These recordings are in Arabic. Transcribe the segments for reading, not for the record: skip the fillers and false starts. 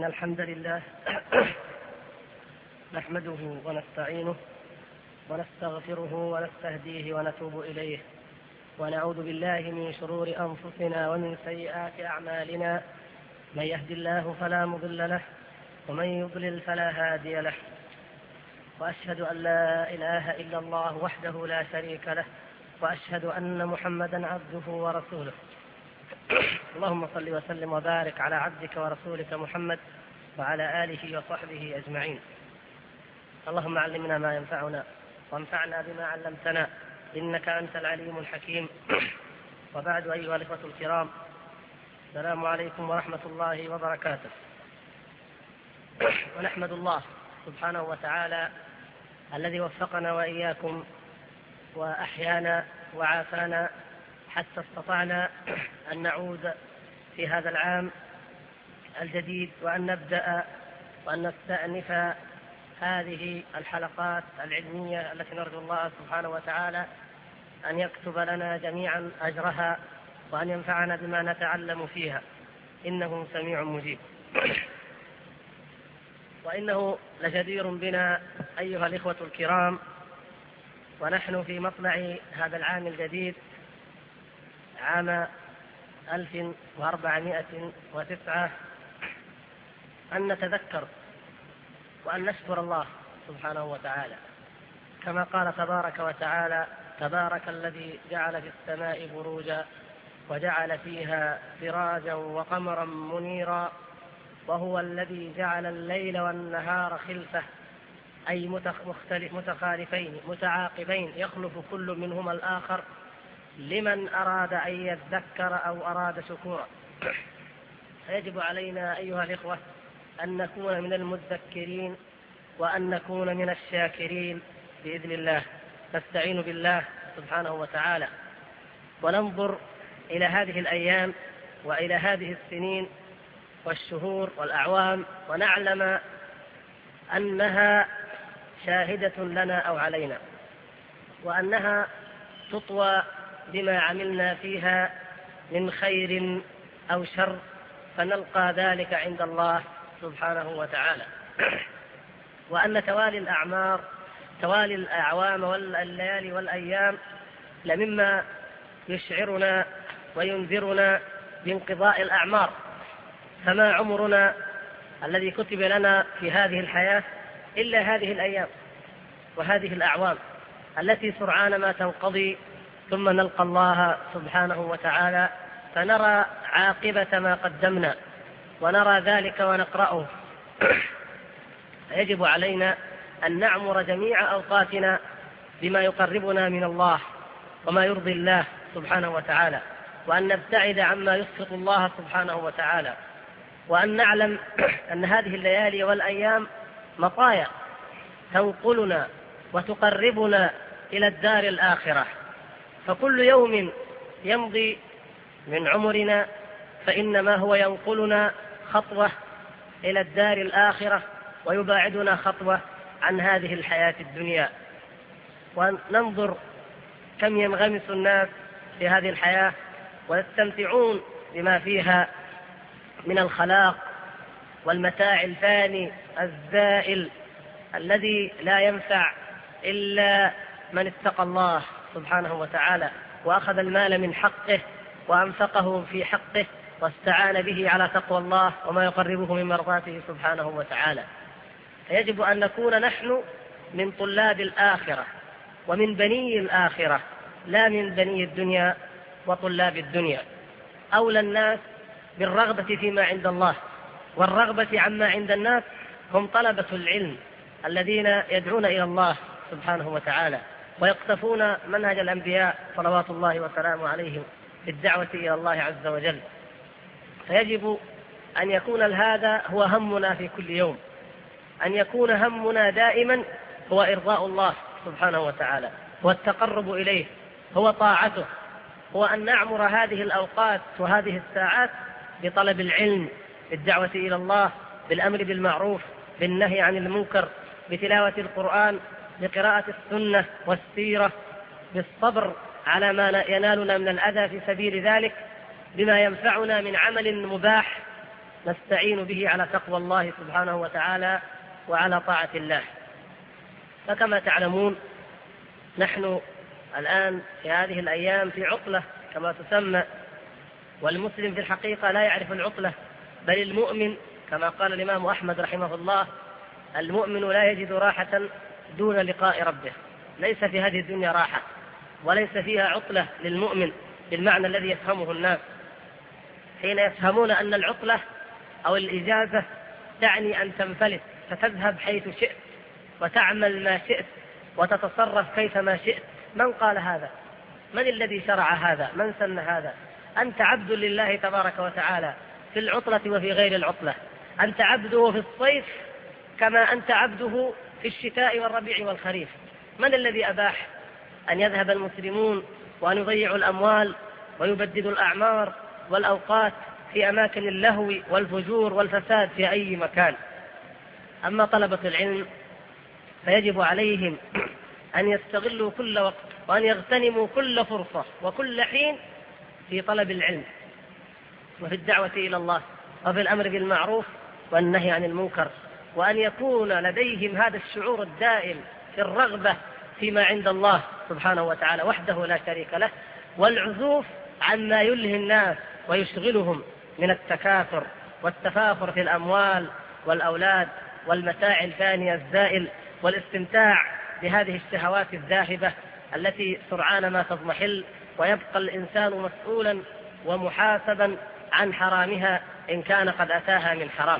إن الحمد لله نحمده ونستعينه ونستغفره ونستهديه ونتوب إليه، ونعوذ بالله من شرور أنفسنا ومن سيئات أعمالنا. من يهد الله فلا مضل له ومن يضلل فلا هادي له، وأشهد أن لا إله إلا الله وحده لا شريك له، وأشهد أن محمدا عبده ورسوله. اللهم صل وسلم وبارك على عبدك ورسولك محمد وعلى آله وصحبه أجمعين. اللهم علمنا ما ينفعنا وانفعنا بما علمتنا إنك أنت العليم الحكيم. وبعد، أيها الإخوة الكرام، السلام عليكم ورحمة الله وبركاته. ونحمد الله سبحانه وتعالى الذي وفقنا وإياكم وأحيانا وعافانا حتى استطعنا أن نعود في هذا العام الجديد وأن نبدأ وأن نستأنف هذه الحلقات العلمية التي نرجو الله سبحانه وتعالى أن يكتب لنا جميعا أجرها وأن ينفعنا بما نتعلم فيها، إنه سميع مجيب. وإنه لجدير بنا أيها الإخوة الكرام، ونحن في مطلع هذا العام الجديد، عام 1409، أن نتذكر وأن نشكر الله سبحانه وتعالى، كما قال تبارك وتعالى: تبارك الذي جعل في السماء بروجا وجعل فيها سراجا وقمرا منيرا وهو الذي جعل الليل والنهار خلفة، أي متخالفين متعاقبين يخلف كل منهما الآخر لمن أراد أن يذكر أو أراد شكورا. فيجب علينا أيها الإخوة أن نكون من المذكرين وأن نكون من الشاكرين بإذن الله. نستعين بالله سبحانه وتعالى وننظر إلى هذه الأيام وإلى هذه السنين والشهور والأعوام، ونعلم أنها شاهدة لنا أو علينا، وأنها تطوى بما عملنا فيها من خير أو شر، فنلقى ذلك عند الله سبحانه وتعالى. وأن توالي الأعمار، توالي الأعوام والليالي والأيام، لمما يشعرنا وينذرنا بانقضاء الأعمار. فما عمرنا الذي كتب لنا في هذه الحياة إلا هذه الأيام وهذه الأعوام التي سرعان ما تنقضي، ثم نلقى الله سبحانه وتعالى فنرى عاقبة ما قدمنا ونرى ذلك ونقرأه. يجب علينا أن نعمر جميع أوقاتنا بما يقربنا من الله وما يرضي الله سبحانه وتعالى، وأن نبتعد عما يسخط الله سبحانه وتعالى، وأن نعلم أن هذه الليالي والأيام مطايا تنقلنا وتقربنا إلى الدار الآخرة. فكل يوم يمضي من عمرنا فإنما هو ينقلنا خطوة إلى الدار الآخرة ويباعدنا خطوة عن هذه الحياة الدنيا. وننظر كم ينغمس الناس في هذه الحياة ويستمتعون بما فيها من الخلاق والمتاع الفاني الزائل الذي لا ينفع إلا من اتقى الله سبحانه وتعالى وأخذ المال من حقه وأنفقه في حقه واستعان به على تقوى الله وما يقربه من مرضاته سبحانه وتعالى. فيجب أن نكون نحن من طلاب الآخرة ومن بني الآخرة، لا من بني الدنيا وطلاب الدنيا. أولى الناس بالرغبة فيما عند الله والرغبة عما عند الناس هم طلبة العلم الذين يدعون إلى الله سبحانه وتعالى ويقتفون منهج الأنبياء صلوات الله وسلامه عليهم بالدعوة إلى الله عز وجل. فيجب أن يكون هذا هو همنا في كل يوم، أن يكون همنا دائما هو إرضاء الله سبحانه وتعالى، هو التقرب إليه، هو طاعته، هو أن نعمر هذه الأوقات وهذه الساعات بطلب العلم، بالدعوة إلى الله، بالأمر بالمعروف، بالنهي عن المنكر، بتلاوة القرآن، بقراءة السنة والسيرة، بالصبر على ما ينالنا من الأذى في سبيل ذلك، بما ينفعنا من عمل مباح نستعين به على تقوى الله سبحانه وتعالى وعلى طاعة الله. فكما تعلمون نحن الآن في هذه الأيام في عطلة كما تسمى، والمسلم في الحقيقة لا يعرف العطلة، بل المؤمن كما قال الإمام أحمد رحمه الله: المؤمن لا يجد راحة دون لقاء ربه. ليس في هذه الدنيا راحة وليس فيها عطلة للمؤمن بالمعنى الذي يفهمه الناس، حين يفهمون أن العطلة أو الإجازة تعني أن تنفلت فتذهب حيث شئت وتعمل ما شئت وتتصرف كيفما شئت. من قال هذا؟ من الذي شرع هذا؟ من سن هذا؟ أنت عبد لله تبارك وتعالى في العطلة وفي غير العطلة. أنت عبده في الصيف كما أنت عبده في الشتاء والربيع والخريف. من الذي أباح أن يذهب المسلمون وأن يضيعوا الأموال ويبددوا الأعمار والأوقات في أماكن اللهو والفجور والفساد في أي مكان؟ أما طلبة العلم فيجب عليهم أن يستغلوا كل وقت وأن يغتنموا كل فرصة وكل حين في طلب العلم وفي الدعوة إلى الله وفي الأمر بالمعروف والنهي عن المنكر، وأن يكون لديهم هذا الشعور الدائم في الرغبة فيما عند الله سبحانه وتعالى وحده لا شريك له، والعزوف عما يلهي الناس ويشغلهم من التكاثر والتفاخر في الأموال والأولاد والمتاع الفانية الزائل والاستمتاع بهذه الشهوات الذاهبة التي سرعان ما تضمحل، ويبقى الإنسان مسؤولا ومحاسبا عن حرامها إن كان قد أتاها من حرام.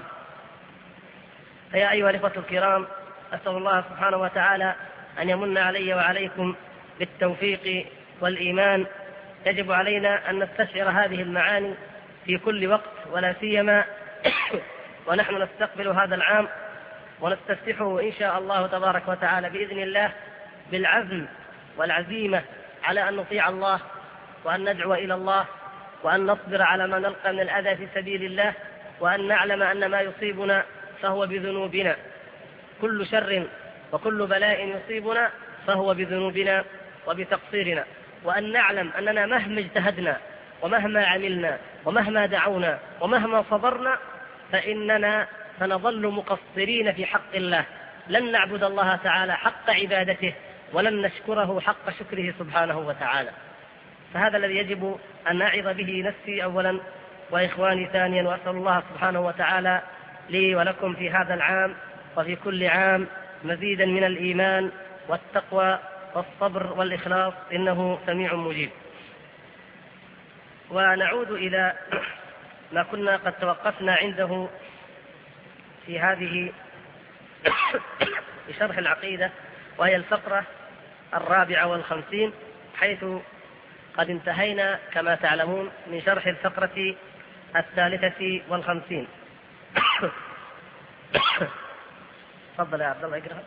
فيا أيها الإخوة الكرام، أسأل الله سبحانه وتعالى أن يمن علي وعليكم بالتوفيق والإيمان. يجب علينا أن نستشعر هذه المعاني في كل وقت، ولا سيما ونحن نستقبل هذا العام ونستفتحه إن شاء الله تبارك وتعالى بإذن الله بالعزم والعزيمة على أن نطيع الله وأن ندعو إلى الله وأن نصبر على ما نلقى من الأذى في سبيل الله، وأن نعلم أن ما يصيبنا فهو بذنوبنا. كل شر وكل بلاء يصيبنا فهو بذنوبنا وبتقصيرنا، وأن نعلم أننا مهما اجتهدنا ومهما عملنا ومهما دعونا ومهما صبرنا فإننا سنظل مقصرين في حق الله، لن نعبد الله تعالى حق عبادته ولن نشكره حق شكره سبحانه وتعالى. فهذا الذي يجب أن أعظ به نفسي أولا وإخواني ثانيا، وأسأل الله سبحانه وتعالى لي ولكم في هذا العام وفي كل عام مزيدا من الإيمان والتقوى والصبر والإخلاص، إنه سميع مجيب. ونعود إلى ما كنا قد توقفنا عنده في هذه بشرح العقيدة، وهي الفقرة 54، حيث قد انتهينا كما تعلمون من شرح الفقرة 53. تفضل يا عبد الله اقرأ.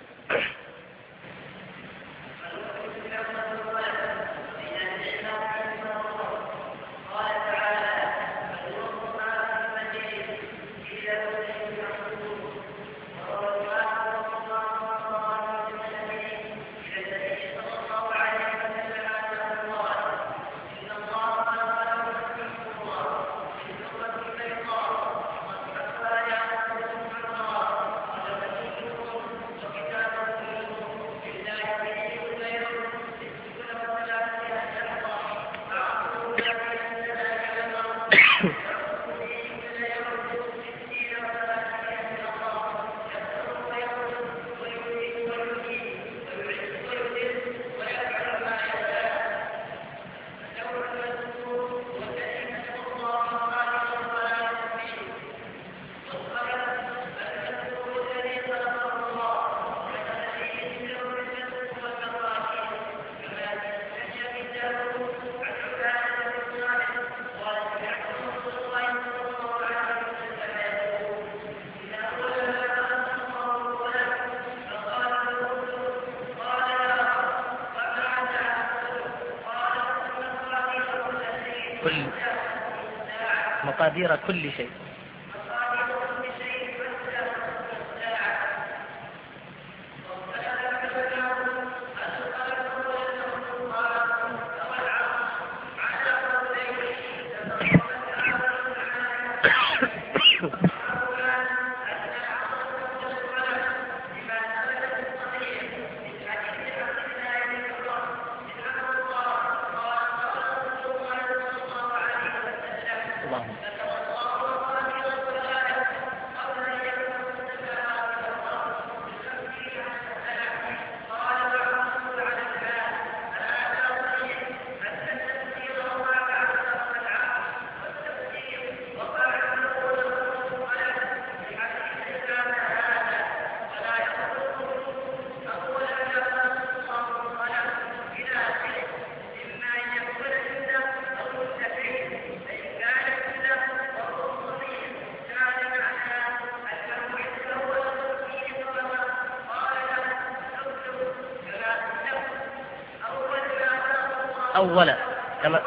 مقادير كل شيء. أولا كما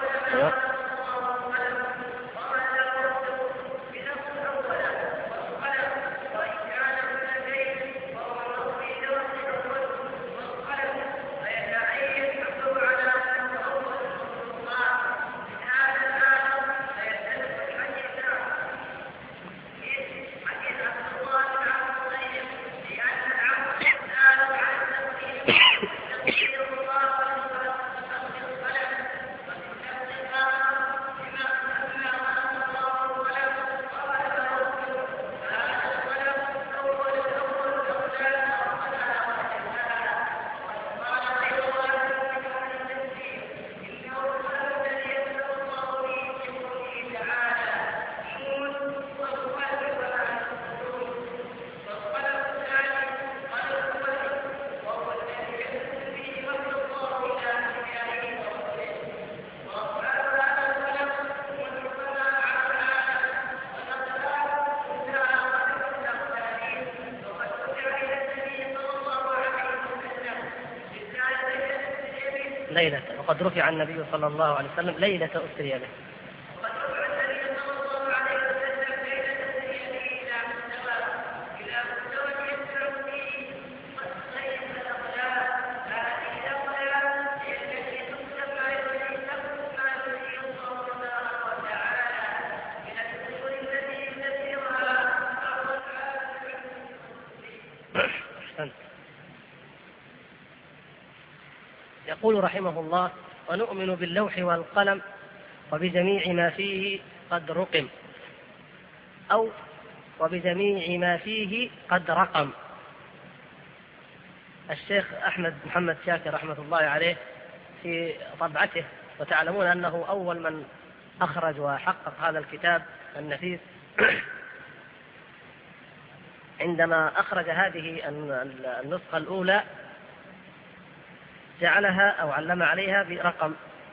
ليلة، وقد رفع النبي صلى الله عليه وسلم ليلة أسري به. يقول رحمه الله: ونؤمن باللوح والقلم وبجميع ما فيه قد رقم، أو وبجميع ما فيه قد رقم. الشيخ أحمد محمد شاكر رحمة الله عليه في طبعته، وتعلمون أنه أول من أخرج وحقق هذا الكتاب النفيس، عندما أخرج هذه النسخة الأولى جعلها أو علم عليها برقم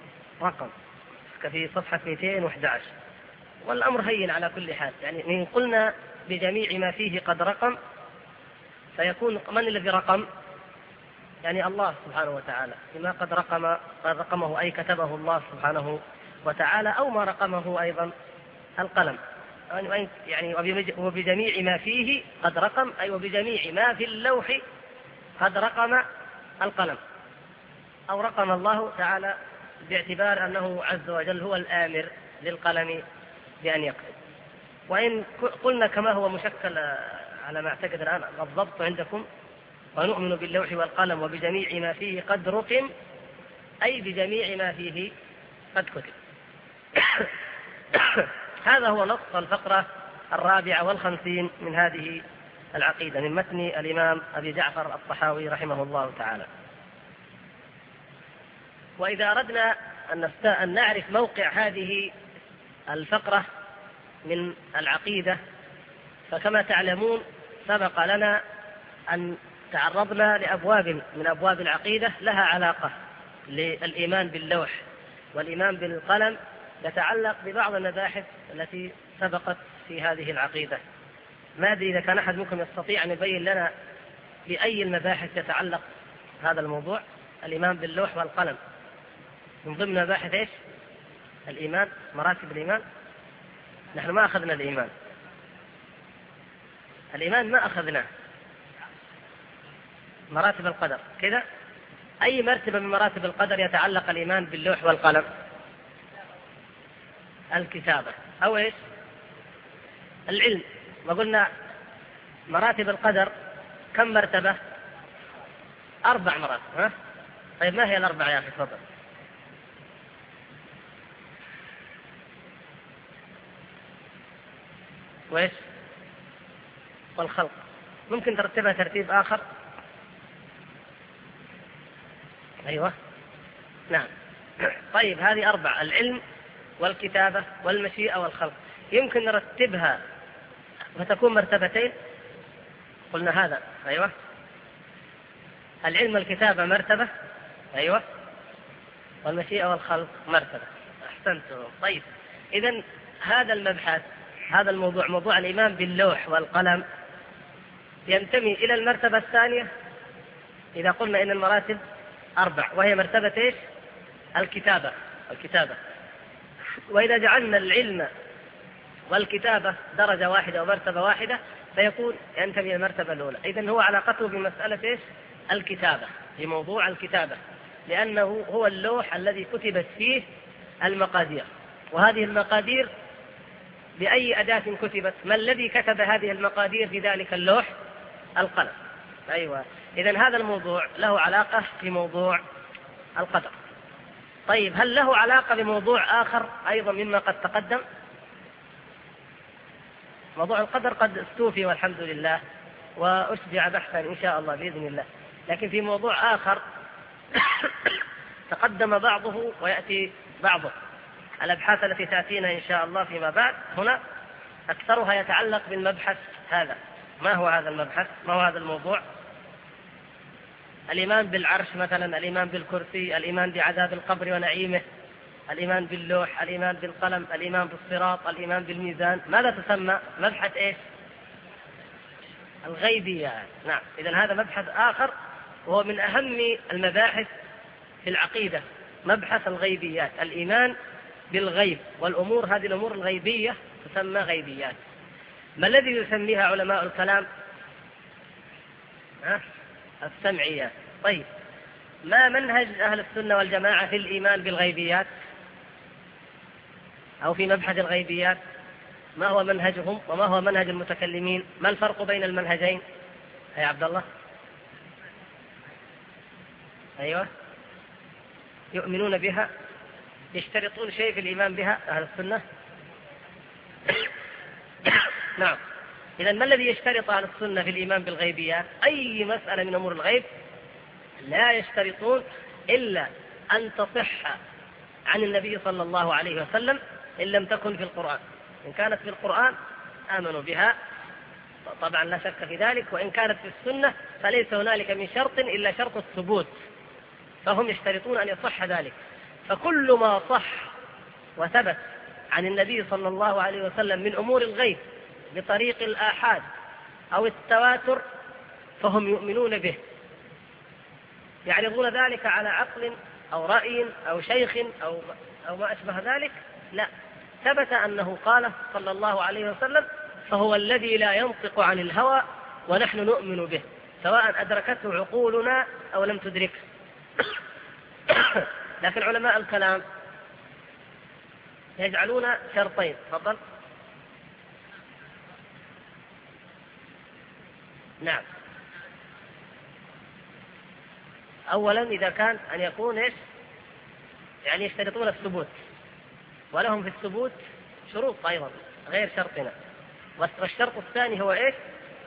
في صفحة 211. والأمر هين على كل حال، يعني إن قلنا بجميع ما فيه قد رقم فيكون من الذي رقم؟ يعني الله سبحانه وتعالى، بما قد رقمه أي كتبه الله سبحانه وتعالى، أو ما رقمه أيضا القلم. يعني وبجميع ما فيه قد رقم، أي وبجميع ما في اللوح قد رقم القلم، أو رقم الله تعالى، باعتبار أنه عز وجل هو الآمر للقلم بأن يكتب. وإن قلنا كما هو مشكل على ما أعتقد الآن الضبط عندكم: ونؤمن باللوح والقلم وبجميع ما فيه قد رقم، أي بجميع ما فيه قد كتب. هذا هو نص الفقرة 54 من هذه العقيدة من متن الإمام أبي جعفر الطحاوي رحمه الله تعالى. وإذا أردنا أن نعرف موقع هذه الفقرة من العقيدة، فكما تعلمون سبق لنا أن تعرضنا لأبواب من أبواب العقيدة لها علاقة للإيمان باللوح والإيمان بالقلم، يتعلق ببعض المباحث التي سبقت في هذه العقيدة. ما أدري إذا كان أحد منكم يستطيع أن يبين لنا بأي المباحث يتعلق هذا الموضوع، الإيمان باللوح والقلم، من ضمن مباحث إيش؟ الإيمان، مراتب الإيمان. نحن ما أخذنا الإيمان ما أخذناه. مراتب القدر كذا، أي مرتبة من مراتب القدر يتعلق الإيمان باللوح والقلم؟ الكتابة، أو إيش؟ العلم. وقلنا مراتب القدر كم مرتبة؟ 4 مراتب. ها؟ طيب ما هي الأربعة يا أخي؟ تفضل. وإيش؟ والخلق. ممكن ترتبها ترتيب آخر؟ أيوة نعم. طيب هذه 4: العلم والكتابة والمشيئة والخلق. يمكن نرتبها فتكون مرتبتين؟ قلنا هذا. أيوة. العلم والكتابة مرتبة. أيوة. والمشيئة والخلق مرتبة. أحسنتم. طيب إذن هذا المبحث، هذا الموضوع، موضوع الإيمان باللوح والقلم، ينتمي إلى المرتبة الثانية إذا قلنا إن المراتب 4، وهي مرتبة إيش؟ الكتابة. وإذا جعلنا العلم والكتابة درجة واحدة ومرتبة واحدة فيكون ينتمي المرتبة الأولى. إذن هو علاقته بمسألة إيش؟ الكتابة، بموضوع الكتابة، لأنه هو اللوح الذي كتبت فيه المقادير. وهذه المقادير بأي أداة كتبت؟ ما الذي كتب هذه المقادير في ذلك اللوح؟ القلم. أيوة. إذن هذا الموضوع له علاقة في موضوع القدر. طيب، هل له علاقة بموضوع آخر أيضا مما قد تقدم؟ موضوع القدر قد استوفي والحمد لله، وأشجع بحثا إن شاء الله بإذن الله. لكن في موضوع آخر تقدم بعضه ويأتي بعضه. الأبحاث التي تأتينا إن شاء الله فيما بعد هنا أكثرها يتعلق بالمبحث هذا. ما هو هذا المبحث؟ ما هو هذا الموضوع؟ الإيمان بالعرش مثلا، الإيمان بالكرسي، الإيمان بعذاب القبر ونعيمه، الإيمان باللوح، الإيمان بالقلم، الإيمان بالصراط، الإيمان بالميزان. ماذا تسمى؟ مبحث إيش؟ الغيبيات. نعم. إذن هذا مبحث آخر وهو من أهم المباحث في العقيدة، مبحث الغيبيات، الإيمان بالغيب والأمور. هذه الأمور الغيبية تسمى غيبيات. ما الذي يسميها علماء الكلام؟ السمعيات. طيب، ما منهج أهل السنة والجماعة في الإيمان بالغيبيات أو في مبحث الغيبيات؟ ما هو منهجهم وما هو منهج المتكلمين؟ ما الفرق بين المنهجين يا عبد الله؟ أيوة. يؤمنون بها، يشترطون شيء في الإيمان بها أهل السنة؟ نعم. إذن ما الذي يشترط أهل السنة في الإيمان بالغيبيات؟ أي مسألة من أمور الغيب لا يشترطون إلا أن تصح عن النبي صلى الله عليه وسلم إن لم تكن في القرآن. إن كانت في القرآن آمنوا بها طبعا لا شك في ذلك، وإن كانت في السنة فليس هنالك من شرط إلا شرط الثبوت، فهم يشترطون أن يصح ذلك. فكل ما صح وثبت عن النبي صلى الله عليه وسلم من أمور الغيب بطريق الآحاد أو التواتر فهم يؤمنون به، يعرضون ذلك على عقل أو رأي أو شيخ أو ما أشبه ذلك. لا، ثبت أنه قال صلى الله عليه وسلم، فهو الذي لا ينطق عن الهوى ونحن نؤمن به سواء أدركته عقولنا أو لم تدركه. لكن علماء الكلام يجعلون شرطين. تفضل. نعم. أولا إذا كان أن يكون إيش؟ يعني يشترطون الثبوت، ولهم في الثبوت شروط أيضا غير شرطنا. والشرط الثاني هو إيش؟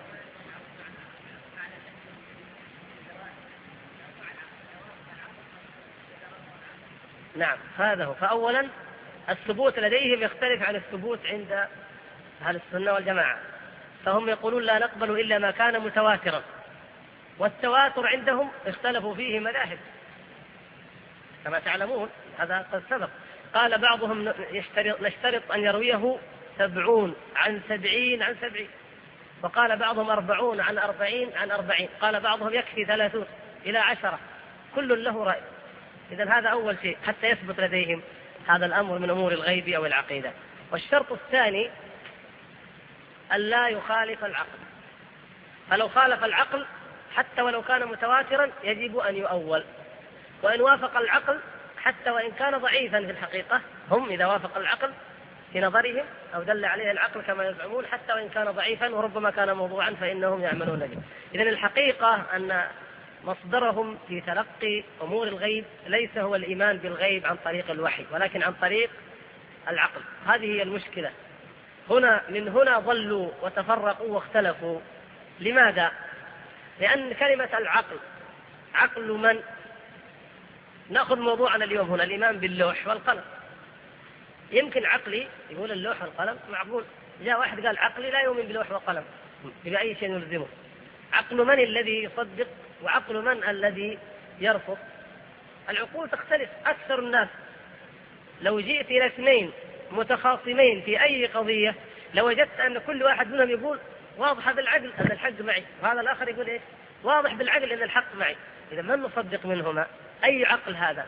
نعم، هذا هو. فأولا الثبوت لديهم يختلف عن الثبوت عند أهل السنة والجماعة، فهم يقولون لا نقبل إلا ما كان متواترا. والتواتر عندهم اختلفوا فيه مذاهب كما تعلمون، هذا قد سبق. قال بعضهم نشترط أن يرويه 70 عن 70 عن 70، وقال بعضهم 40 عن 40 عن 40، قال بعضهم يكفي 30 إلى 10، كل له رأي. إذن هذا أول شيء حتى يثبت لديهم هذا الأمر من أمور الغيب أو العقيدة. والشرط الثاني ألا يخالف العقل، فلو خالف العقل حتى ولو كان متواترا يجب أن يؤول، وإن وافق العقل حتى وإن كان ضعيفا في الحقيقة، هم إذا وافق العقل في نظرهم أو دل عليه العقل كما يزعمون حتى وإن كان ضعيفا وربما كان موضوعا فإنهم يعملون به. إذن الحقيقة أن مصدرهم في تلقي أمور الغيب ليس هو الإيمان بالغيب عن طريق الوحي، ولكن عن طريق العقل. هذه هي المشكلة. من هنا ضلوا وتفرقوا واختلفوا. لماذا؟ لأن كلمة العقل عقل من؟ نأخذ موضوعنا اليوم هنا الإيمان باللوح والقلم. يمكن عقلي يقول اللوح والقلم معقول، جاء واحد قال عقلي لا يؤمن باللوح والقلم بأي شيء يلزمه. عقل من الذي يصدق وعقل من الذي يرفض؟ العقول تختلف. أكثر الناس لو جئت إلى اثنين متخاصمين في أي قضية لوجدت أن كل واحد منهم يقول واضح بالعقل أن الحق معي، وهذا الآخر يقول إيه؟ واضح بالعقل أن الحق معي. إذا من نصدق منهما؟ أي عقل هذا؟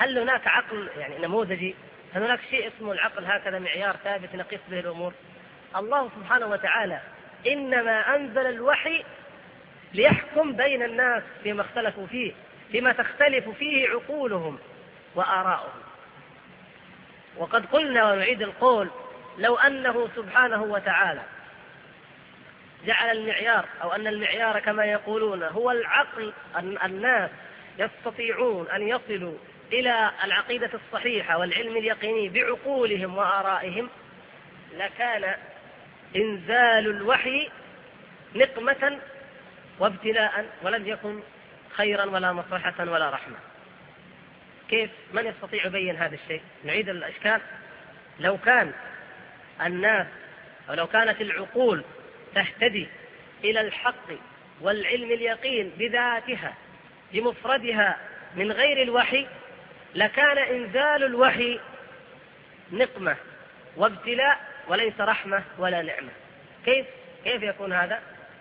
هل هناك عقل يعني نموذجي؟ هل هناك شيء اسمه العقل هكذا معيار ثابت نقيس به الأمور؟ الله سبحانه وتعالى إنما أنزل الوحي ليحكم بين الناس فيما اختلفوا فيه، فيما تختلف فيه عقولهم وآراؤهم. وقد قلنا ونعيد القول: لو أنه سبحانه وتعالى جعل المعيار، أو أن المعيار كما يقولون هو العقل، أن الناس يستطيعون أن يصلوا إلى العقيدة الصحيحة والعلم اليقيني بعقولهم وآرائهم، لكان إنزال الوحي نقمة وابتلاء، ولم يكن خيرا ولا مصلحة ولا رحمة. كيف؟ من يستطيع يبين هذا الشيء؟ نعيد الإشكال. لو كان الناس أو لو كانت العقول تهتدي إلى الحق والعلم اليقين بذاتها بمفردها من غير الوحي، لكان إنزال الوحي نقمة وابتلاء وليس رحمة ولا نعمة. كيف يكون هذا؟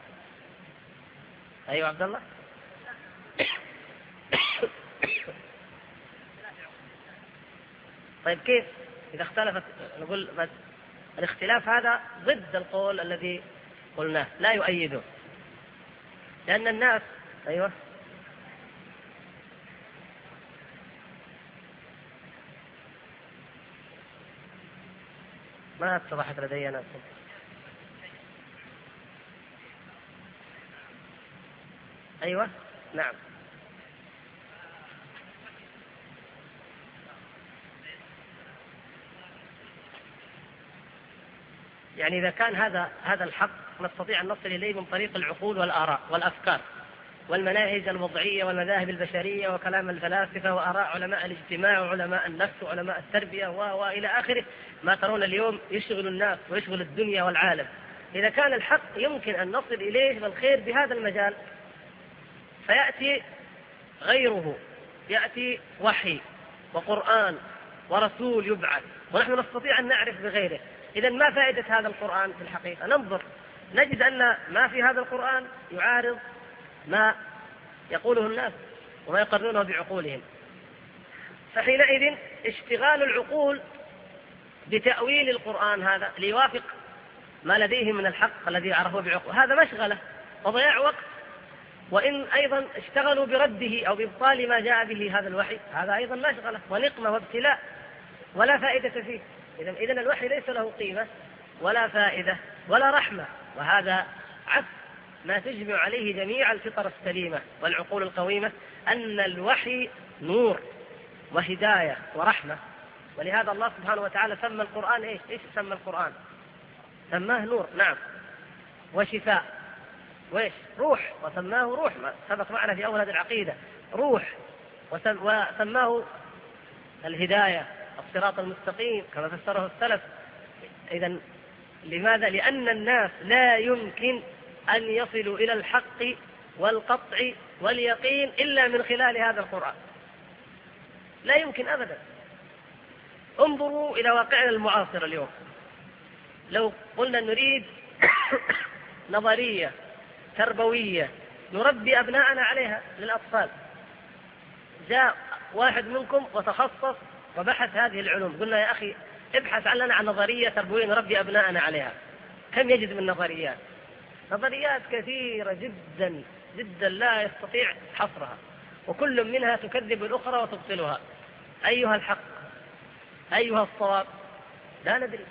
أيوة عبد الله. طيب كيف إذا اختلفت؟ نقول الاختلاف هذا ضد القول الذي قلناه، لا يؤيده، لأن الناس أيوة ما اتضحت لدي أنا. أيوة نعم. يعني إذا كان هذا الحق نستطيع أن نصل إليه من طريق العقول والآراء والأفكار والمناهج الوضعية والمذاهب البشرية وكلام الفلاسفة وآراء علماء الاجتماع وعلماء النفس وعلماء التربية وإلى آخره، ما ترون اليوم يشغل الناس ويشغل الدنيا والعالم. إذا كان الحق يمكن أن نصل إليه بالخير بهذا المجال، فيأتي غيره، يأتي وحي وقرآن ورسول يبعث، ونحن نستطيع أن نعرف بغيره. إذن ما فائدة هذا القرآن في الحقيقة؟ ننظر نجد أن ما في هذا القرآن يعارض ما يقوله الناس وما يقرنونه بعقولهم. فحينئذ اشتغال العقول بتأويل القرآن هذا ليوافق ما لديه من الحق الذي عرفه بعقول، هذا مشغلة وضياع وقت. وإن أيضا اشتغلوا برده أو بإبطال ما جاء به هذا الوحي، هذا أيضا مشغلة ونقمة وابتلاء ولا فائدة فيه. إذن الوحي ليس له قيمة ولا فائدة ولا رحمة، وهذا عكس ما تجمع عليه جميع الفطر السليمة والعقول القويمة، أن الوحي نور وهداية ورحمة. ولهذا الله سبحانه وتعالى سمى القرآن إيش سمى القرآن؟ سماه نور، نعم، وشفاء، وإيش؟ روح، وسماه روح، ما سبق معنا في أول هذه العقيدة، روح، وسماه الهداية، الصراط المستقيم كما فسره السلف. إذن لماذا؟ لأن الناس لا يمكن أن يصلوا إلى الحق والقطع واليقين إلا من خلال هذا القرآن، لا يمكن أبدا. انظروا إلى واقعنا المعاصر اليوم، لو قلنا نريد نظرية تربوية نربي أبناءنا عليها للأطفال، جاء واحد منكم وتخصص وبحث هذه العلوم، قلنا يا أخي ابحث لنا عن نظرية تربوية نربي أبناءنا عليها، كم يجد من نظريات؟ نظريات كثيرة جدا جدا لا يستطيع حصرها، وكل منها تكذب الأخرى وتبطلها. أيها الحق؟ أيها الصواب؟ لا ندري.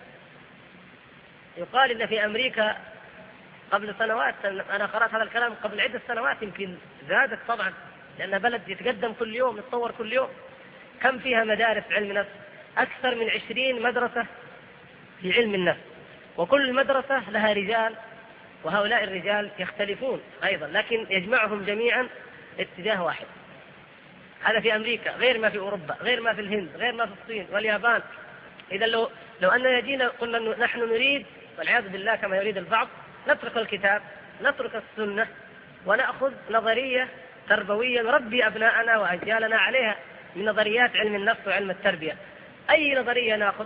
يقال إن في أمريكا قبل سنوات، أنا قرأت هذا الكلام قبل عدة سنوات، يمكن زادت طبعا لأن بلد يتقدم كل يوم، يتطور كل يوم. كم فيها مدارس علم نفس؟ أكثر من 20 مدرسة في علم النفس، وكل مدرسة لها رجال، وهؤلاء الرجال يختلفون أيضا لكن يجمعهم جميعا اتجاه واحد. هذا في أمريكا، غير ما في أوروبا، غير ما في الهند، غير ما في الصين واليابان. إذا لو أننا جينا قلنا نحن نريد والعياذ بالله كما يريد البعض نترك الكتاب، نترك السنة، ونأخذ نظرية تربوية نربي أبناءنا وأجيالنا عليها من نظريات علم النفس وعلم التربية، أي نظرية نأخذ؟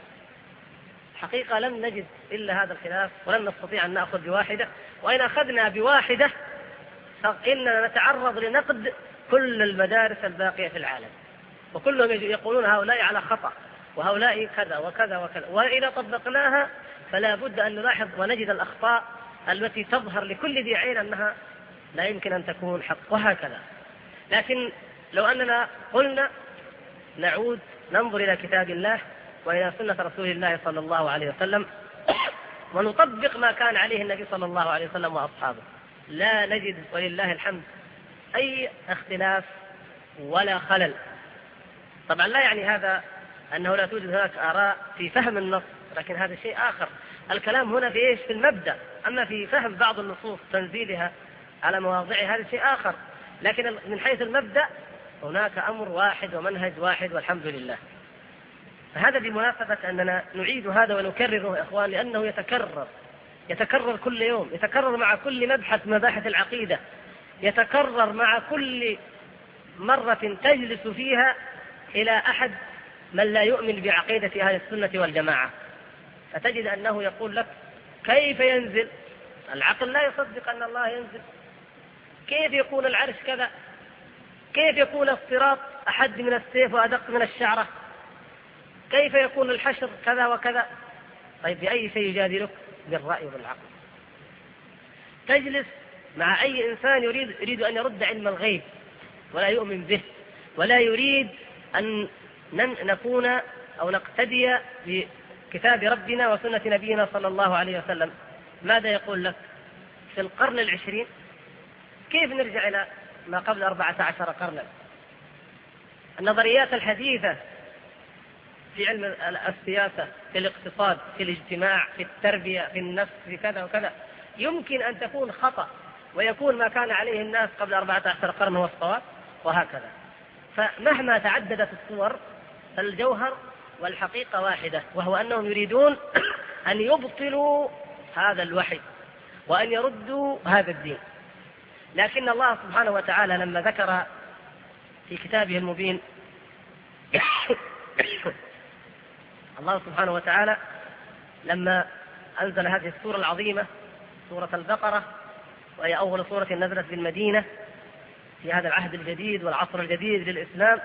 حقيقة لم نجد إلا هذا الخلاف، ولم نستطيع أن نأخذ بواحدة، وإن أخذنا بواحدة فإننا نتعرض لنقد كل المدارس الباقية في العالم. وكلهم يقولون هؤلاء على خطأ وهؤلاء كذا وكذا وكذا، وإذا طبقناها فلا بد أن نلاحظ ونجد الأخطاء التي تظهر لكل ذي عين أنها لا يمكن أن تكون حق وهكذا. لكن لو أننا قلنا نعود ننظر إلى كتاب الله وإلى سنة رسول الله صلى الله عليه وسلم ونطبق ما كان عليه النبي صلى الله عليه وسلم وأصحابه، لا نجد ولله الحمد أي اختلاف ولا خلل. طبعا لا يعني هذا أنه لا توجد هناك آراء في فهم النص، لكن هذا شيء آخر. الكلام هنا في إيش؟ في المبدأ. أما في فهم بعض النصوص تنزيلها على مواضعها هذا شيء آخر، لكن من حيث المبدأ هناك أمر واحد ومنهج واحد والحمد لله. فهذا بمناسبة أننا نعيد هذا ونكرره يا إخوان، لأنه يتكرر كل يوم، يتكرر مع كل مبحث مباحث العقيدة، يتكرر مع كل مرة تجلس فيها إلى أحد من لا يؤمن بعقيدة أهل السنة والجماعة، فتجد أنه يقول لك كيف ينزل؟ العقل لا يصدق أن الله ينزل. كيف يكون العرش كذا؟ كيف يكون الصراط أحد من السيف وأدق من الشعرة؟ كيف يكون الحشر كذا وكذا؟ طيب بأي شيء يجادلك؟ بالرأي والعقل. تجلس مع أي إنسان يريد أن يرد علم الغيب ولا يؤمن به، ولا يريد أن نكون أو نقتدي بكتاب ربنا وسنة نبينا صلى الله عليه وسلم، ماذا يقول لك؟ في القرن العشرين كيف نرجع إلى ما قبل 14 قرنا؟ النظريات الحديثة في علم السياسة، في الاقتصاد، في الاجتماع، في التربية، في النفس، في كذا وكذا، يمكن أن تكون خطأ ويكون ما كان عليه الناس قبل 14 قرن هو الصواب، وهكذا. فمهما تعددت الصور فالجوهر والحقيقة واحدة، وهو أنهم يريدون أن يبطلوا هذا الوحي وأن يردوا هذا الدين. لكن الله سبحانه وتعالى لما ذكر في كتابه المبين الله سبحانه وتعالى لما أنزل هذه السورة العظيمة سورة البقرة، وهي أول سورة نزلت بالمدينة في هذا العهد الجديد والعصر الجديد للإسلام،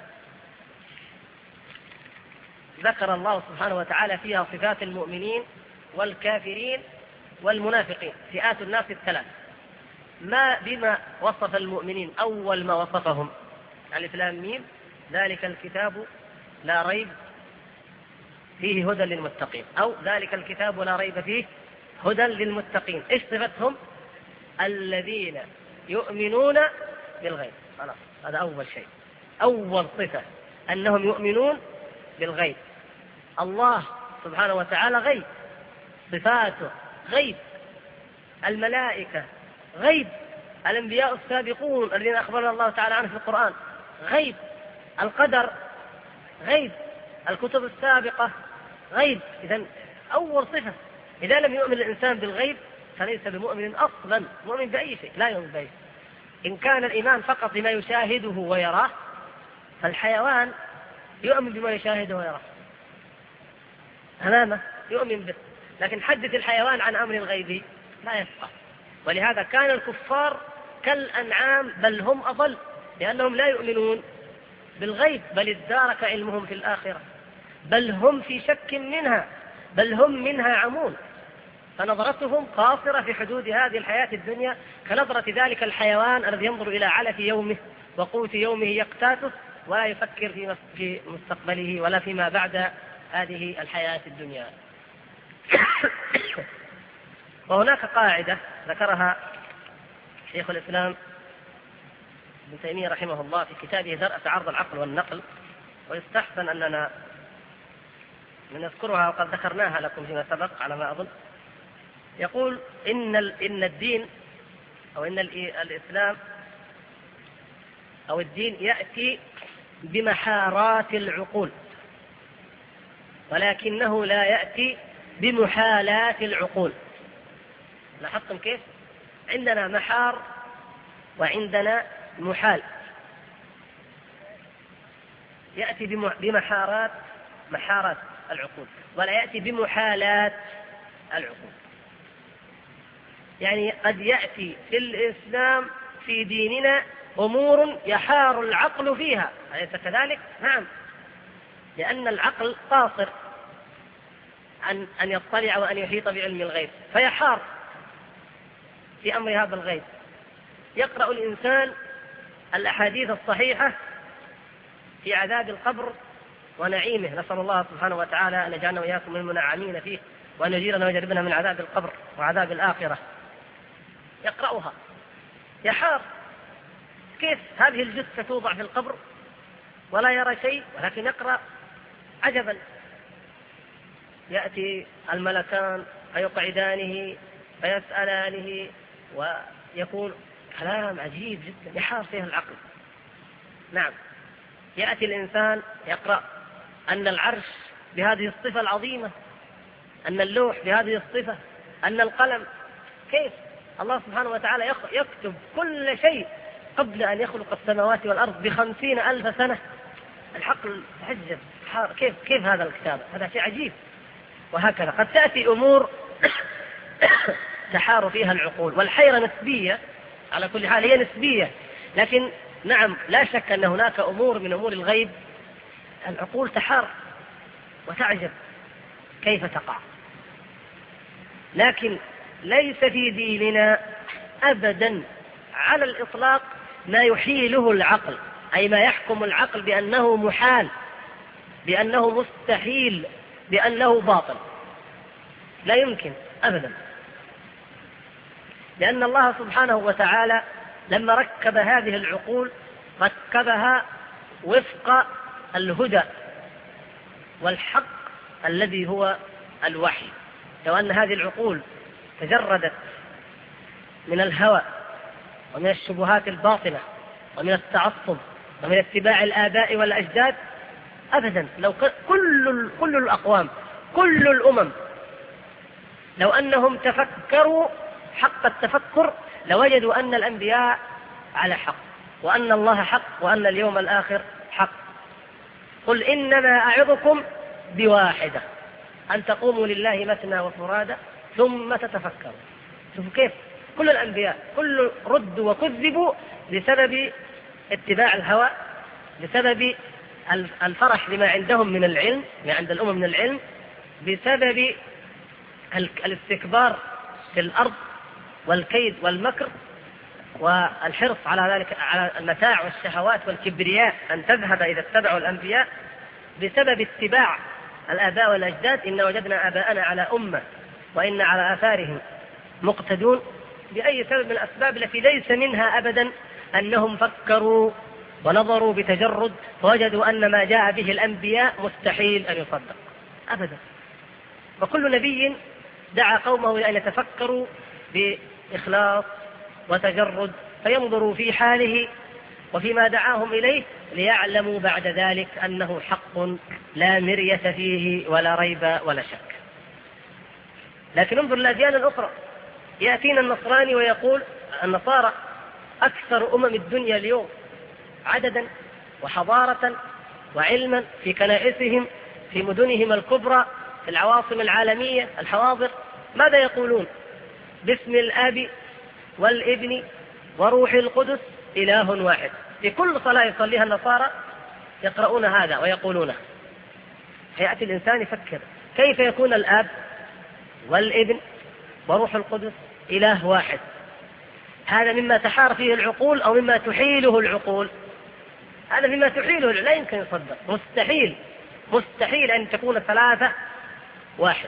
ذكر الله سبحانه وتعالى فيها صفات المؤمنين والكافرين والمنافقين، فئات الناس الثلاث. بما وصف المؤمنين أول ما وصفهم ألف لام ميم ذلك الكتاب لا ريب فيه هدى للمتقين، أو ذلك الكتاب لا ريب فيه هدى للمتقين. إيش صفتهم؟ الذين يؤمنون بالغيب. خلاص، هذا أول شيء، أول صفة أنهم يؤمنون بالغيب. الله سبحانه وتعالى غيب، صفاته غيب، الملائكة غيب، الأنبياء السابقون الذين أخبرنا الله تعالى عنه في القرآن غيب، القدر غيب، الكتب السابقة غيب. إذن أول صفة، إذا لم يؤمن الإنسان بالغيب فليس بمؤمن أصلا، مؤمن بأي شيء لا يؤمن بأي شيء. إن كان الإيمان فقط بما يشاهده ويراه فالحيوان يؤمن بما يشاهده ويراه أمامه، يؤمن به، لكن حدث الحيوان عن أمر الغيبي لا يفقه. ولهذا كان الكفار كالأنعام بل هم أضل، لأنهم لا يؤمنون بالغيب، بل ادارك علمهم في الآخرة، بل هم في شك منها، بل هم منها عمون، فنظرتهم قاصرة في حدود هذه الحياة الدنيا كنظرة ذلك الحيوان الذي ينظر إلى علف يومه وقوت يومه يقتاته ولا يفكر في مستقبله ولا فيما بعد هذه الحياة الدنيا. وهناك قاعدة ذكرها شيخ الإسلام ابن تيمية رحمه الله في كتابه درء تعارض العقل والنقل، ويستحسن أننا نذكرها وقد ذكرناها لكم فيما سبق على ما أظن. يقول إن الدين أو إن الإسلام أو الدين يأتي بمحارات العقول، ولكنه لا يأتي بمحالات العقول. لاحظتم كيف؟ عندنا محار وعندنا محال. يأتي بمحارات العقول ولا يأتي بمحالات العقول. يعني قد يأتي في الإسلام في ديننا أمور يحار العقل فيها، أليس كذلك؟ نعم، لأن العقل قاصر أن يطلع وأن يحيط بعلم الغيب، فيحار في أمر هذا الغيب. يقرأ الإنسان الأحاديث الصحيحة في عذاب القبر ونعيمه، نسأل الله سبحانه وتعالى أن يجعلنا وإياكم من المنعمين فيه، وأن يجيرنا ويجربنا من عذاب القبر وعذاب الآخرة. يقرأها يحار، كيف هذه الجثة توضع في القبر ولا يرى شيء، ولكن يقرأ عجبا، يأتي الملكان فيقعدانه فيسألانه، ويكون كلام عجيب جدا يحار فيه العقل. نعم، يأتي الإنسان يقرأ أن العرش بهذه الصفة العظيمة، أن اللوح بهذه الصفة، أن القلم، كيف الله سبحانه وتعالى يكتب كل شيء قبل أن يخلق السماوات والأرض ب50,000 سنة. العقل تعجب، كيف هذا الكتاب؟ هذا شيء عجيب. وهكذا قد تأتي أمور تحار فيها العقول، والحيرة نسبية على كل حال، هي نسبية، لكن نعم لا شك أن هناك أمور من أمور الغيب العقول تحار وتعجب كيف تقع. لكن ليس في ديننا أبدا على الإطلاق ما يحيله العقل، أي ما يحكم العقل بأنه محال، بأنه مستحيل، بأنه باطل، لا يمكن أبدا. لأن الله سبحانه وتعالى لما ركب هذه العقول ركبها وفق الهدى والحق الذي هو الوحي. لو أن هذه العقول تجردت من الهوى ومن الشبهات الباطلة ومن التعصب ومن اتباع الآباء والأجداد، أبدا لو كل الأقوام كل الأمم لو أنهم تفكروا حق التفكر لوجدوا أن الأنبياء على حق، وأن الله حق، وأن اليوم الآخر حق. قل إنما أعظكم بواحدة، أن تقوموا لله مثنى وفرادى ثم تتفكروا. شوفوا كيف كل الأنبياء كل ردوا وكذبوا بسبب اتباع الهوى، بسبب الفرح بما عندهم من العلم، ما عند الأمم من العلم، بسبب الاستكبار في الأرض والكيد والمكر والحرص على ذلك، على المتاع والشهوات والكبرياء أن تذهب إذا اتبعوا الأنبياء، بسبب اتباع الآباء والأجداد. إن وجدنا آباءنا على أمة وإن على آثارهم مقتدون، بأي سبب من الأسباب التي ليس منها أبدا أنهم فكروا ونظروا بتجرد فوجدوا أن ما جاء به الأنبياء مستحيل أن يصدق أبدا. وكل نبي دعا قومه إلى أن يتفكروا بإخلاص وتجرد، فينظروا في حاله وفيما دعاهم إليه ليعلموا بعد ذلك أنه حق لا مرية فيه ولا ريب ولا شك. لكن انظر الأديان الأخرى، يأتينا النصراني ويقول النصارى أكثر أمم الدنيا اليوم عددا وحضارة وعلما في كنائسهم في مدنهم الكبرى في العواصم العالمية الحواضر. ماذا يقولون؟ باسم الآب والابن وروح القدس إله واحد. في كل صلاة يصليها النصارى يقرؤون هذا ويقولونه. فيأتي الإنسان يفكر كيف يكون الآب والابن وروح القدس إله واحد؟ هذا مما تحار فيه العقول أو مما تحيله العقول؟ هذا مما تحيله، لا يمكن يصدق، مستحيل أن تكون ثلاثة واحد.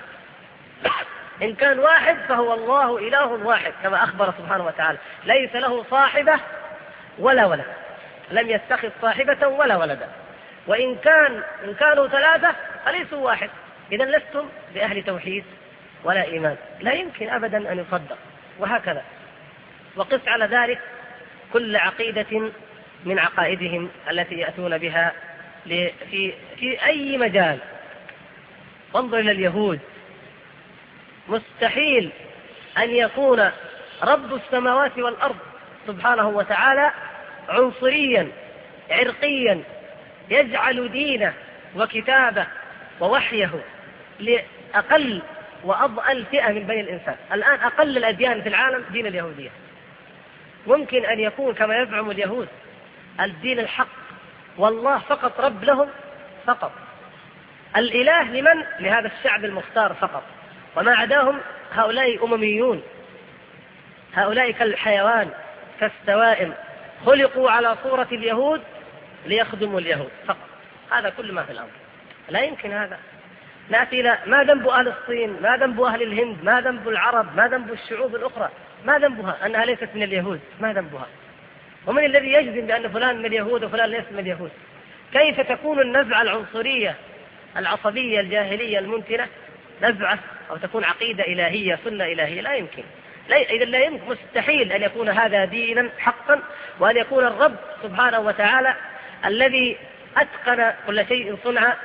إن كان واحد فهو الله إله واحد كما أخبر سبحانه وتعالى، ليس له صاحبة ولا ولد، لم يتخذ صاحبة ولا ولدا. وإن كانوا ثلاثة فليسوا واحد، إذن لستم بأهل توحيد ولا إيمان، لا يمكن أبدا أن يصدق. وهكذا وقس على ذلك كل عقيدة من عقائدهم التي يأتون بها في أي مجال. وانظر إلى اليهود، مستحيل أن يكون رب السماوات والأرض سبحانه وتعالى عنصريا عرقيا يجعل دينه وكتابه ووحيه لأقل وأضأل فئة من بني الإنسان. الآن أقل الأديان في العالم دين اليهودية، ممكن أن يكون كما يزعم اليهود الدين الحق والله فقط رب لهم فقط، الإله لمن؟ لهذا الشعب المختار فقط، وما عداهم هؤلاء أمميون، هؤلاء كالحيوان كالسوائم، خلقوا على صورة اليهود ليخدموا اليهود فقط. هذا كل ما في الأمر. لا يمكن هذا. نأتي إلى ما ذنب أهل الصين، ما ذنب أهل الهند، ما ذنب العرب، ما ذنب الشعوب الأخرى، ما ذنبها أنها ليست من اليهود؟ ما ذنبها؟ ومن الذي يجزم بأن فلان من اليهود وفلان ليس من اليهود؟ كيف تكون النزعة العنصرية العصبية الجاهلية المنتنة نزعة أو تكون عقيدة إلهية سنة إلهية؟ لا يمكن. إذا لا يمكن، مستحيل أن يكون هذا دينا حقا، وأن يكون الرب سبحانه وتعالى الذي أتقن كل شيء صنعا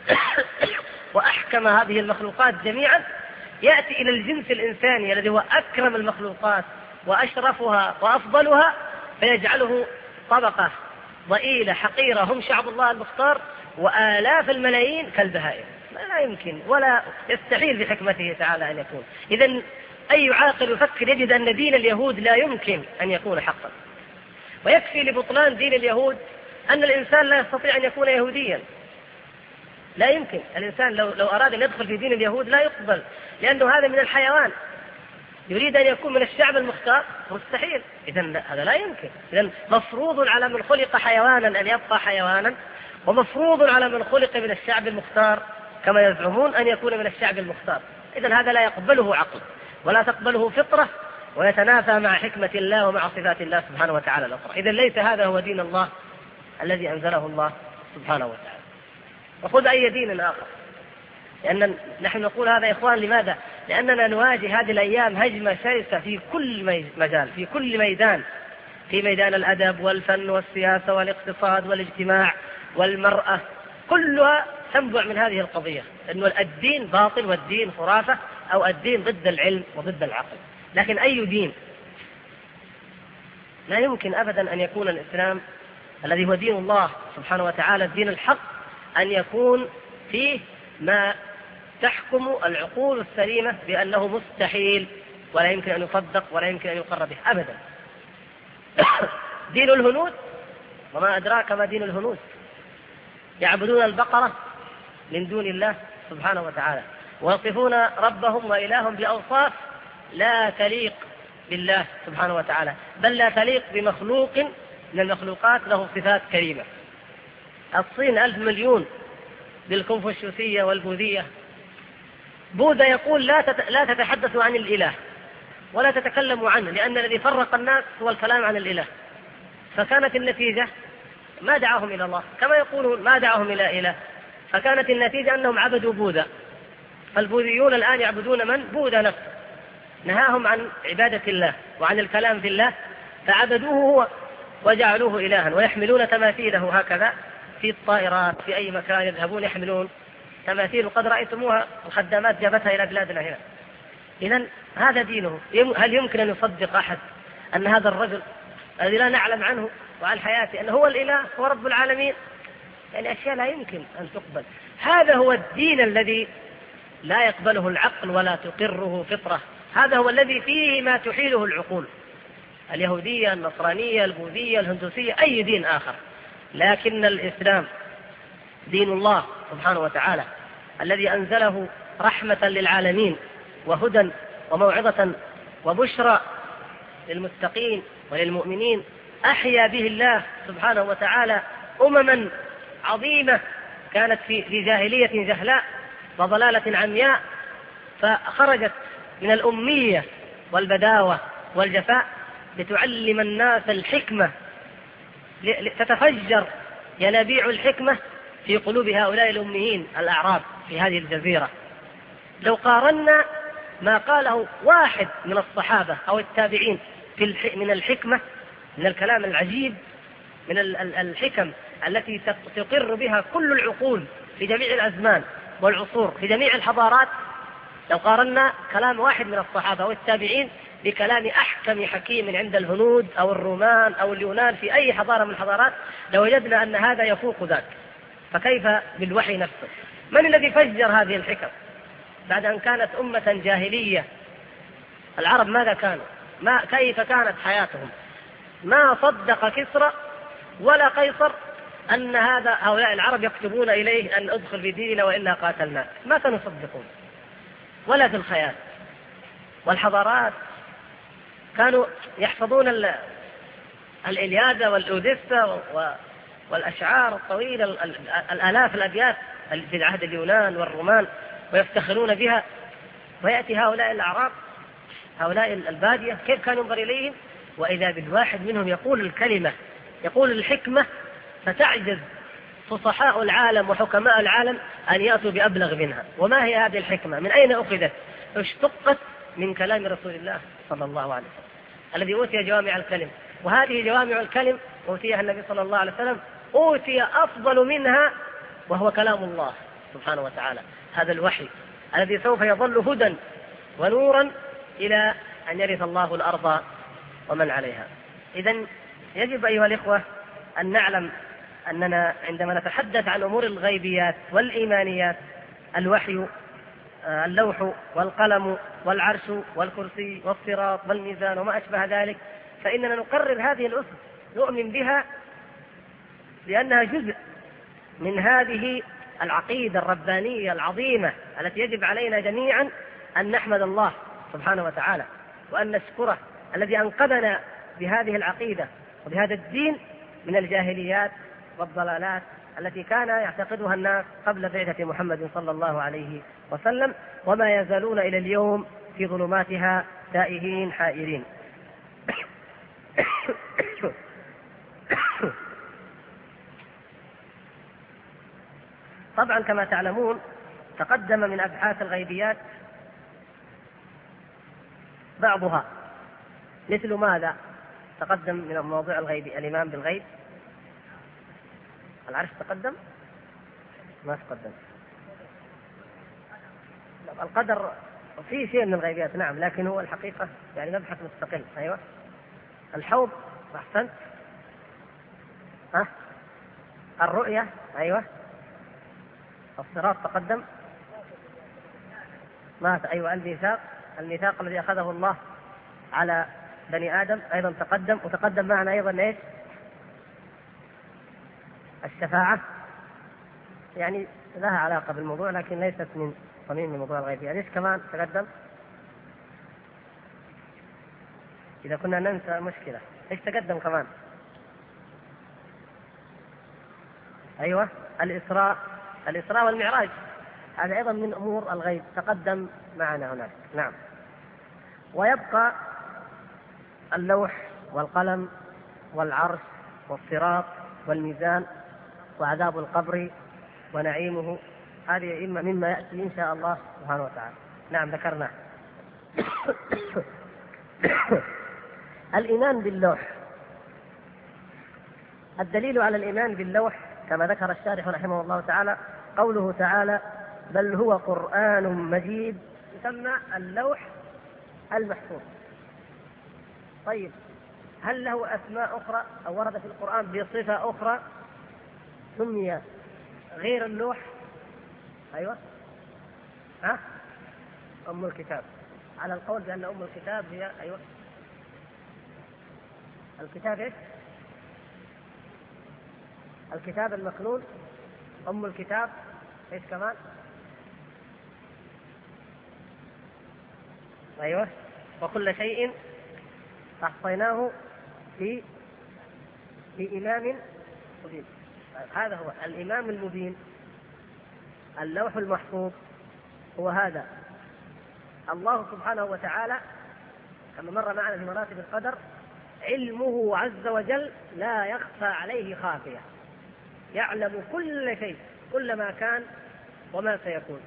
وأحكم هذه المخلوقات جميعا يأتي إلى الجنس الإنساني الذي هو أكرم المخلوقات وأشرفها وأفضلها فيجعله طبقة ضئيلة حقيرة هم شعب الله المختار وآلاف الملايين كالبهائم. لا يمكن ولا يستحيل بحكمته تعالى أن يكون. إذن أي عاقل يفكر يجد أن دين اليهود لا يمكن أن يكون حقا. ويكفي لبطلان دين اليهود أن الإنسان لا يستطيع أن يكون يهوديا. لا يمكن. الإنسان لو أراد أن يدخل في دين اليهود لا يقبل، لأنه هذا من الحيوان. يريد أن يكون من الشعب المختار، مستحيل. إذن هذا لا يمكن. إذن مفروض على من خلق حيوانا أن يبقى حيوانا، ومفروض على من خلق من الشعب المختار كما يزعمون أن يكون من الشعب المختار. إذن هذا لا يقبله عقل ولا تقبله فطرة، ويتنافى مع حكمة الله ومع صفات الله سبحانه وتعالى الأخرى. إذن ليس هذا هو دين الله الذي أنزله الله سبحانه وتعالى. وخذ أي دين آخر، لأن نحن نقول هذا يا إخوان. لماذا؟ لأننا نواجه هذه الأيام هجمة شرسة في كل مجال، في كل ميدان، في ميدان الأدب والفن والسياسة والاقتصاد والاجتماع والمرأة، كلها تنبع من هذه القضية، أنه الدين باطل والدين خرافة، أو الدين ضد العلم وضد العقل. لكن أي دين؟ لا يمكن أبدا أن يكون الإسلام الذي هو دين الله سبحانه وتعالى الدين الحق أن يكون فيه ما تحكم العقول السليمة بأنه مستحيل ولا يمكن أن يصدق ولا يمكن أن يقر به أبدا. دين الهنود، وما أدراك ما دين الهنود، يعبدون البقرة من دون الله سبحانه وتعالى، ويصفون ربهم وإلههم بأوصاف لا تليق بالله سبحانه وتعالى، بل لا تليق بمخلوق من المخلوقات له صفات كريمة. الصين 1,000 مليون بالكونفوشيوسية والبوذية. بوذا يقول لا تتحدثوا عن الإله ولا تتكلموا عنه، لأن الذي فرق الناس هو الكلام عن الإله. فكانت النتيجة ما دعاهم إلى الله، كما يقولون ما دعاهم إلى إله، فكانت النتيجة أنهم عبدوا بوذا. فالبوذيون الآن يعبدون من؟ بوذا نفسه، نهاهم عن عبادة الله وعن الكلام في الله، فعبدوه هو وجعلوه إلها، ويحملون تماثيله هكذا في الطائرات، في أي مكان يذهبون يحملون تماثيل، قد رأيتموها الخدامات جابتها إلى بلادنا هنا. إذن هذا دينه. هل يمكن أن يصدق أحد أن هذا الرجل الذي لا نعلم عنه وعن حياته أنه هو الإله هو رب العالمين؟ يعني أشياء لا يمكن أن تقبل. هذا هو الدين الذي لا يقبله العقل ولا تقره فطرة. هذا هو الذي فيه ما تحيله العقول، اليهودية، النصرانية، البوذية، الهندوسية، أي دين آخر. لكن الإسلام دين الله سبحانه وتعالى الذي أنزله رحمة للعالمين وهدى وموعظة وبشرى للمتقين وللمؤمنين، أحيا به الله سبحانه وتعالى أمما عظيمة كانت في جاهلية جهلاء وضلالة عمياء، فخرجت من الأمية والبداوة والجفاء لتعلم الناس الحكمة، تتفجر ينابيع الحكمة في قلوب هؤلاء الأميين الأعراب في هذه الجزيرة. لو قارنا ما قاله واحد من الصحابة أو التابعين من الحكمة، من الكلام العجيب، من الحكم التي تقر بها كل العقول في جميع الأزمان والعصور في جميع الحضارات، لو قارنا كلام واحد من الصحابة أو التابعين بكلام أحكم حكيم عند الهنود أو الرومان أو اليونان في أي حضارة من الحضارات، لوجدنا أن هذا يفوق ذاك. فكيف بالوحي نفسه؟ من الذي فجر هذه الحكم بعد أن كانت أمة جاهلية؟ العرب ماذا كانوا؟ كيف كانت حياتهم؟ ما صدق كسرى ولا قيصر أن هؤلاء العرب يكتبون إليه أن أدخل في ديننا وإلا قاتلنا، ما كانوا يصدقون ولا في الخيال. والحضارات كانوا يحفظون الإلياذة والأوديسا والأشعار الطويلة، الآلاف الأبيات في عهد اليونان والرومان، ويفتخرون بها. ويأتي هؤلاء الأعراب، هؤلاء البادية، كيف كان ينظر إليهم؟ وإذا بالواحد منهم يقول الكلمة، يقول الحكمة، فتعجز فصحاء العالم وحكماء العالم أن يأتوا بأبلغ منها. وما هي هذه الحكمة؟ من أين أخذت؟ اشتقت من كلام رسول الله صلى الله عليه وسلم الذي أوتي جوامع الكلم. وهذه جوامع الكلم أوتيها النبي صلى الله عليه وسلم، أوتي أفضل منها وهو كلام الله سبحانه وتعالى، هذا الوحي الذي سوف يظل هدى ونورا إلى أن يرث الله الأرض ومن عليها. إذن يجب أيها الإخوة أن نعلم أننا عندما نتحدث عن أمور الغيبيات والإيمانيات، الوحي، اللوح والقلم والعرش والكرسي والصراط والميزان وما أشبه ذلك، فإننا نقرر هذه الأسس، نؤمن بها لأنها جزء من هذه العقيدة الربانية العظيمة التي يجب علينا جميعا أن نحمد الله سبحانه وتعالى وأن نشكره الذي أنقذنا بهذه العقيدة وبهذا الدين من الجاهليات والضلالات التي كان يعتقدها الناس قبل بعثة محمد صلى الله عليه وسلم، وما يزالون إلى اليوم في ظلماتها تائهين حائرين. طبعا كما تعلمون تقدم من أبحاث الغيبيات بعضها، مثل ماذا تقدم من الموضوع الغيبي؟ الإيمان بالغيب، العرش تقدم؟ ما تقدم. القدر فيه شيء من الغيبيات نعم، لكن هو الحقيقة يعني مبحث مستقل. أيوة. الحوض أحسنت. الرؤية أيوة. الصراط تقدم. مات أيوة. الميثاق الذي أخذه الله على بني آدم أيضا تقدم. وتقدم معنا أيضا إيش؟ الشفاعة، يعني لها علاقة بالموضوع لكن ليست من صميم الموضوع الغيبي. يعني إيش كمان تقدم؟ إذا كنا ننسى مشكلة. إيش تقدم كمان؟ أيوة. الإسراء والمعراج، هذا أيضا من أمور الغيب تقدم معنا هناك. نعم. ويبقى اللوح والقلم والعرش والصراط والميزان وعذاب القبر ونعيمه، هذه مما يأتي إن شاء الله سبحانه وتعالى. نعم ذكرنا. الإيمان باللوح، الدليل على الإيمان باللوح كما ذكر الشارح رحمه الله تعالى قوله تعالى: بل هو قرآن مجيد يسمى اللوح المحفوظ. طيب هل له أسماء أخرى أو ورد في القرآن بصفة أخرى سمي غير اللوح؟ أيوة. أم الكتاب، على القول بأن أم الكتاب هي أيوة الكتاب. إيش؟ الكتاب المكنون، أم الكتاب. إيش كمان؟ أيوة. وكل شيء أحصيناه في إمام مبين. هذا هو الإمام المبين، اللوح المحفوظ هو هذا. الله سبحانه وتعالى كما مر معنا في مراتب القدر علمه عز وجل لا يخفى عليه خافية، يعلم كل شيء، كل ما كان وما سيكون.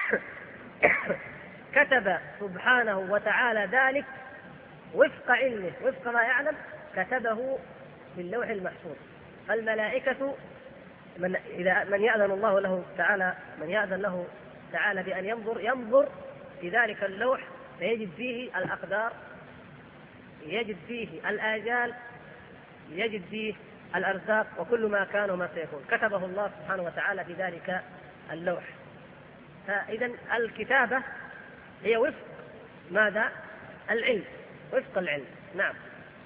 كتب سبحانه وتعالى ذلك وفق علمه، وفق ما يعلم كتبه في اللوح المحفوظ. الملائكة من يأذن الله له تعالى، من يأذن له تعالى بأن ينظر في ذلك اللوح فيجد فيه الأقدار، يجد فيه الآجال، يجد فيه الأرزاق وكل ما كان وما سيكون كتبه الله سبحانه وتعالى في ذلك اللوح. فإذا الكتابة هي وفق ماذا؟ العلم، وفق العلم. نعم.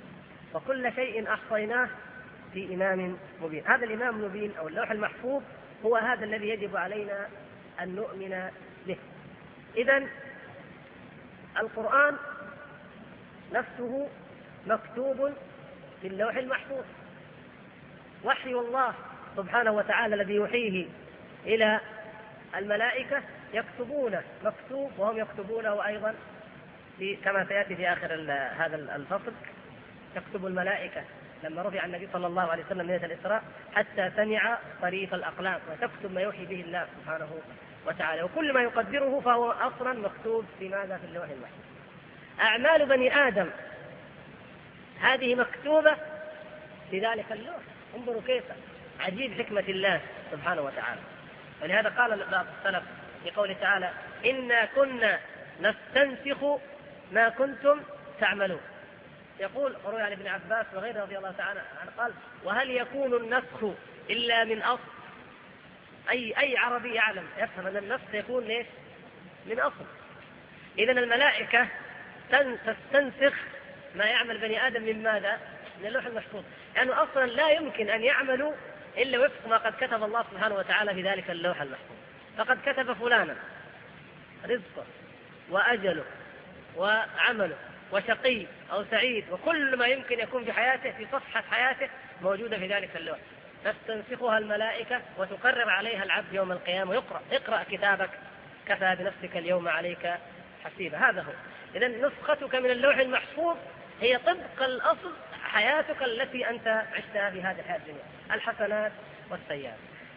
وكل شيء أحصيناه في إمام مبين. هذا الإمام المبين أو اللوح المحفوظ هو هذا الذي يجب علينا أن نؤمن به. إذن القرآن نفسه مكتوب في اللوح المحفوظ، وحي الله سبحانه وتعالى الذي يوحيه إلى الملائكة يكتبونه مكتوب، وهم يكتبونه أيضا كما سيأتي في آخر هذا الفصل. تكتب الملائكة لما رفع النبي صلى الله عليه وسلم ليلة الإسراء حتى سمع طريف الأقلام، وتكتب ما يوحي به الله سبحانه وتعالى، وكل ما يقدره فهو أصلا مكتوب في ماذا؟ في اللوح المحفوظ. أعمال بني آدم هذه مكتوبة في ذلك اللوح. انظروا كيف عجيب حكمة الله سبحانه وتعالى. ولهذا قال بعض السلف في قوله تعالى: إنا كنا نستنسخ ما كنتم تعملون. يقول روي عن ابن عباس وغيره رضي الله تعالى عنه قال: وهل يكون النسخ إلا من أصل؟ أي عربي يعلم يفهم أن النسخ يكون ليش؟ من أصل. إذن الملائكة تستنسخ ما يعمل بني آدم من ماذا؟ من اللوح المحفوظ، لأنه يعني أصلا لا يمكن أن يعملوا إلا وفق ما قد كتب الله سبحانه وتعالى في ذلك اللوح المحفوظ. فقد كتب فلانا رزقه وأجله وعمله وشقي أو سعيد، وكل ما يمكن يكون في حياته في صفحة حياته موجودة في ذلك اللوح. تستنسخها الملائكة وتقرر عليها العبد يوم القيامة. اقرأ كتابك كفى بنفسك اليوم عليك حسيبا. هذا هو. إذن نسختك من اللوح المحفوظ هي طبق الأصل حياتك التي أنت عشتها في هذه الحياة الدنيا، الحسنات والسيئات.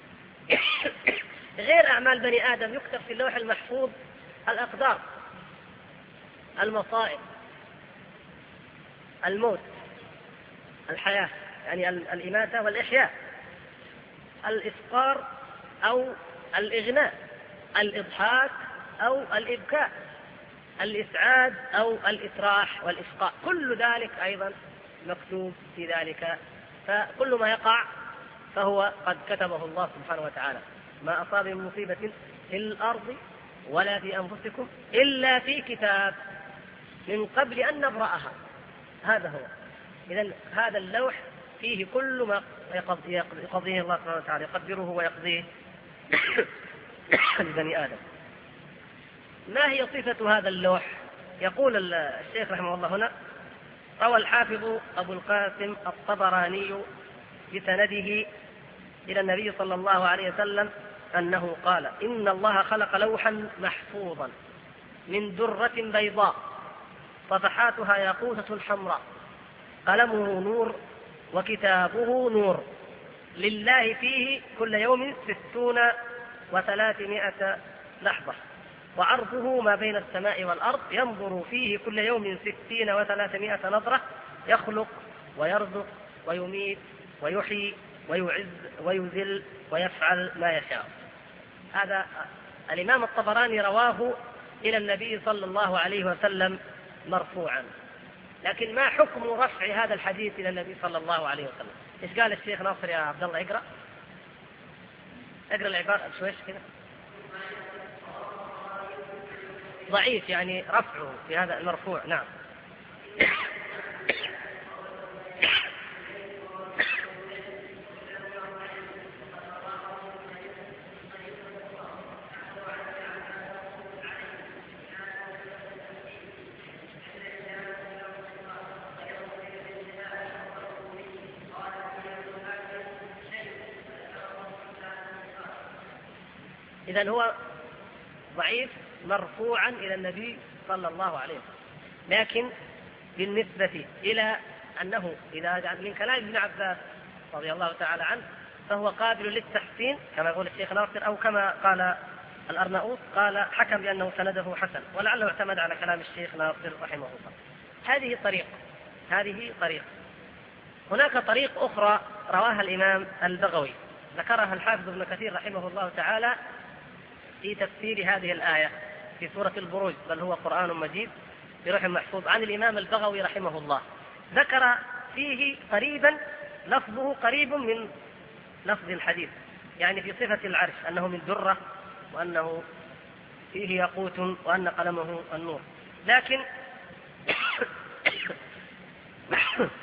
غير أعمال بني آدم يكتب في اللوح المحفوظ الأقدار، المصائب، الموت، الحياة يعني الإماتة والإحياء، الإسقار أو الإغناء، الإضحاك أو الإبكاء، الإسعاد أو الإسراح والإشقاء، كل ذلك أيضا مكتوب في ذلك. فكل ما يقع فهو قد كتبه الله سبحانه وتعالى. ما أصاب من مصيبة في الأرض ولا في أنفسكم إلا في كتاب من قبل أن نبرأها. هذا هو. إذن هذا اللوح فيه كل ما يقضيه الله سبحانه وتعالى، يقدره ويقضيه لبني آدم. ما هي صفة هذا اللوح؟ يقول الشيخ رحمه الله هنا: روى الحافظ أبو القاسم الطبراني بسنده إلى النبي صلى الله عليه وسلم أنه قال: إن الله خلق لوحا محفوظا من درة بيضاء صفحاتها ياقوتة حمراء، قلمه نور وكتابه نور، لله فيه كل يوم 60 و300 لحظة، وعرضه ما بين السماء والأرض، ينظر فيه كل يوم 60 و300 نظرة، يخلق ويرزق ويميت ويحيي ويعز ويذل ويفعل ما يشاء. هذا الإمام الطبراني رواه إلى النبي صلى الله عليه وسلم مرفوعا. لكن ما حكم رفع هذا الحديث إلى النبي صلى الله عليه وسلم؟ إيش قال الشيخ ناصر يا عبد الله؟ اقرأ العبارة شويش كده. ضعيف يعني رفعه في هذا المرفوع. نعم. إذن هو ضعيف مرفوعا إلى النبي صلى الله عليه وسلم. لكن بالنسبة إلى أنه إذا من كلام ابن عباس رضي الله تعالى عنه فهو قابل للتحسين كما يقول الشيخ ناصر، أو كما قال الأرناؤوط قال حكم بأنه سنده حسن، ولعله اعتمد على كلام الشيخ ناصر رحمه الله. هذه طريقة. هناك طريق أخرى رواها الإمام البغوي، ذكرها الحافظ ابن كثير رحمه الله تعالى في تفسير هذه الآية في سورة البروج: بل هو قرآن مجيد في لوح محفوظ، عن الإمام البغوي رحمه الله. ذكر فيه قريبا لفظه قريب من لفظ الحديث، يعني في صفة العرش أنه من درة وأنه فيه ياقوت وأن قلمه النور. لكن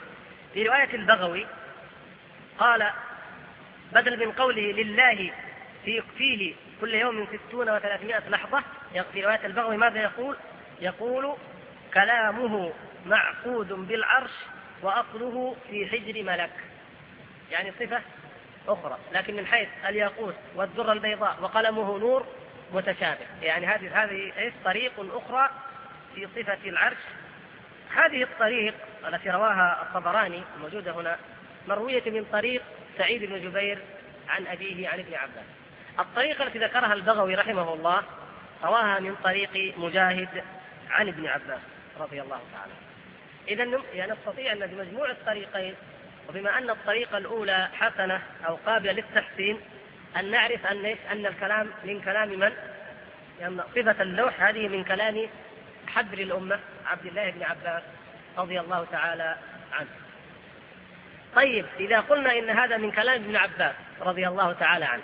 في رواية البغوي قال بدل من قوله لله فيه كل يوم 60 و300 لحظة، في رواية البغوي ماذا يقول كلامه معقود بالعرش وأصله في حجر ملك، يعني صفة أخرى، لكن من حيث الياقوت والدرة البيضاء وقلمه نور متشابه، يعني هذه طريق أخرى في صفة العرش. هذه الطريق التي رواها الطبراني موجودة هنا مروية من طريق سعيد بن جبير عن أبيه عن ابن عباس. الطريقة التي ذكرها البغوي رحمه الله رواها من طريق مجاهد عن ابن عباس رضي الله تعالى. إذن يعني نستطيع أن بمجموع الطريقين، وبما أن الطريقة الأولى حسنة أو قابلة للتحسين، أن نعرف أن الكلام من كلام من؟ يعني صفة اللوح هذه من كلام حبر الأمة عبد الله بن عباس رضي الله تعالى عنه. طيب إذا قلنا إن هذا من كلام ابن عباس رضي الله تعالى عنه،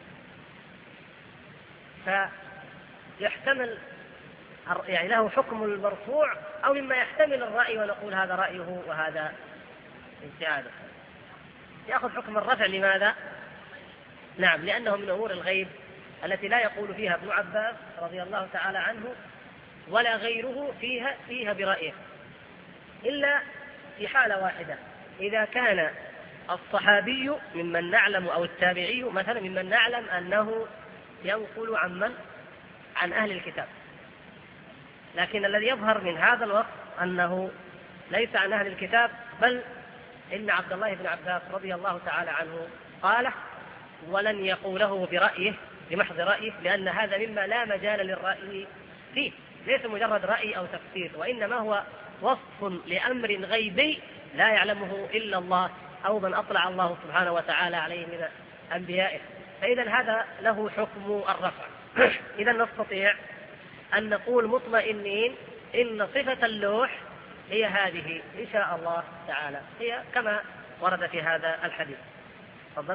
فيحتمل يعني له حكم المرفوع أو مما يحتمل الرأي ونقول هذا رأيه وهذا اجتهاده. يأخذ حكم الرفع. لماذا؟ نعم، لأنه من أمور الغيب التي لا يقول فيها ابن عباس رضي الله تعالى عنه ولا غيره فيها برأيه، إلا في حالة واحدة، إذا كان الصحابي ممن نعلم أو التابعي مثلا ممن نعلم أنه ينقل عن أهل الكتاب. لكن الذي يظهر من هذا الوقت أنه ليس عن أهل الكتاب، بل إن عبد الله بن عباس رضي الله تعالى عنه قاله ولن يقوله برأيه بمحض رأيه، لأن هذا مما لا مجال للرأي فيه، ليس مجرد رأي أو تفسير، وإنما هو وصف لأمر غيبي لا يعلمه إلا الله أو من أطلع الله سبحانه وتعالى عليه من أنبيائه، فإذا هذا له حكم الرفع. إذا نستطيع أن نقول مطمئنين إن صفة اللوح هي هذه إن شاء الله تعالى، هي كما ورد في هذا الحديث. تفضل.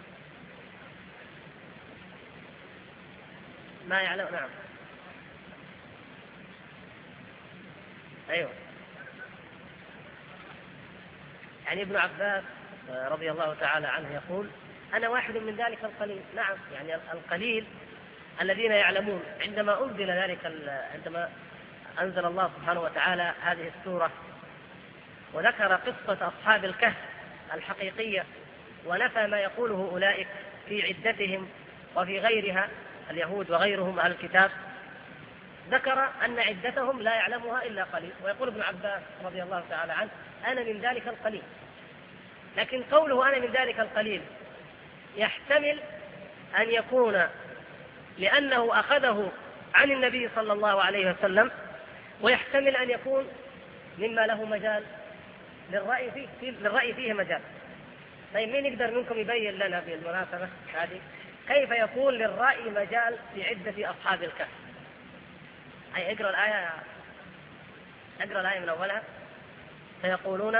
ما يعلم. نعم. أيوه، يعني ابن عباس رضي الله تعالى عنه يقول أنا واحد من ذلك القليل. نعم، يعني القليل الذين يعلمون. عندما أنزل الله سبحانه وتعالى هذه السورة وذكر قصة أصحاب الكهف الحقيقية ونفى ما يقوله أولئك في عدتهم وفي غيرها اليهود وغيرهم أهل الكتاب، ذكر أن عدتهم لا يعلمها إلا قليل، ويقول ابن عباس رضي الله تعالى عنه أنا من ذلك القليل. لكن قوله أنا من ذلك القليل يحتمل أن يكون لأنه أخذه عن النبي صلى الله عليه وسلم، ويحتمل أن يكون مما له مجال للرأي فيه مجال. طيب مين يقدر منكم يبين لنا بالمناسبة هذه كيف يكون للرأي مجال في عدة أصحاب الكهف؟ أي اقرأ الآية من أولها. فيقولون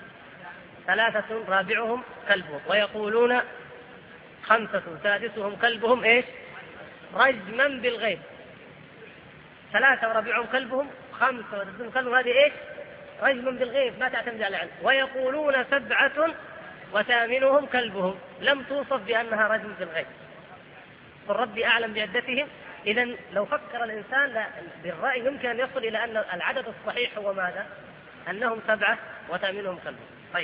3 رابعهم كلبهم، ويقولون 5 سادسهم كلبهم إيش؟ رجما بالغيب. 3 ورابعهم كلبهم، 5 وسادسهم كلبهم، هذه إيش؟ رجما بالغيب، ما تعتمد على العلم. ويقولون 7 وثامنهم كلبهم، لم توصف بأنها رجم بالغيب، فالرب أعلم بعدتهم. إذن لو فكر الإنسان بالرأي يمكن أن يصل إلى أن العدد الصحيح هو ماذا؟ أنهم 7 وثامنهم كلبهم. طيب،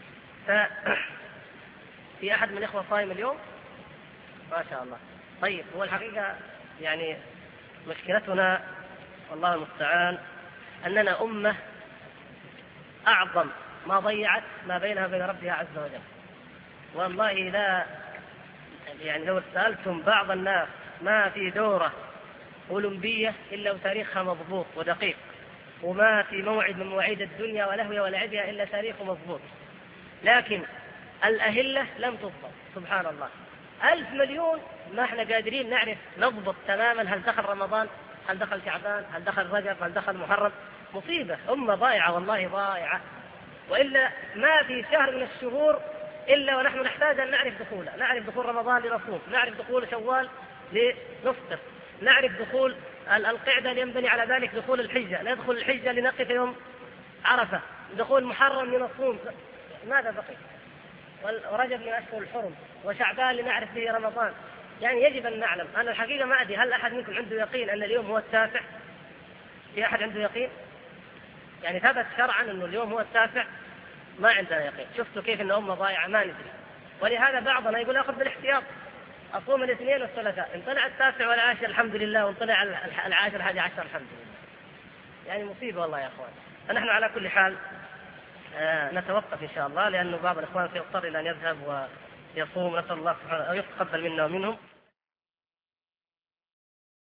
في أحد من الإخوة صائم اليوم؟ ما شاء الله. طيب، هو الحقيقة يعني مشكلتنا والله المستعان أننا أمة أعظم ما ضيعت ما بينها وبين ربها عز وجل. والله لا يعني لو سألتم بعض الناس ما في دورة أولمبية إلا وتاريخها مضبوط ودقيق، وما في موعد من مواعيد الدنيا ولهوها ولعبها إلا تاريخه مضبوط، لكن الأهلة لم تضبط. سبحان الله، 1000 مليون ما احنا قادرين نعرف نضبط تماما هل دخل رمضان، هل دخل شعبان، هل دخل رجب، هل دخل محرم. مصيبة، أمة ضائعة والله ضائعة. وإلا ما في شهر من الشهور إلا ونحن نحتاج أن نعرف دخوله، نعرف دخول رمضان لنصوم، نعرف دخول شوال لنفطر، نعرف دخول القعدة لينبني على ذلك دخول الحجة، ندخل الحجة لنقف يوم عرفة، دخول محرم لنصوم. ماذا بقي؟ ورجب من أشهر الحرم، وشعبان لنعرف به رمضان. يعني يجب أن نعلم. أنا الحقيقة ما أدري هل أحد منكم عنده يقين أن اليوم هو التاسع؟ في أحد عنده يقين؟ يعني ثبت شرعا أنه اليوم هو التاسع؟ ما عندنا يقين. شفتوا كيف أن أمة ضائعة ما ندري. ولهذا بعضنا يقول أخذ بالاحتياط، أصوم الاثنين والثلاثاء، إن طلع التاسع والعاشر الحمد لله، وإن طلع العاشر 11 الحمد لله. يعني مصيبة والله يا أخوان. فنحن على كل حال نتوقف إن شاء الله، لأنه بعض الإخوان سيضطر إلى أن يذهب ويصوم. نسأل الله سبحانه أن يتقبل منا ومنهم.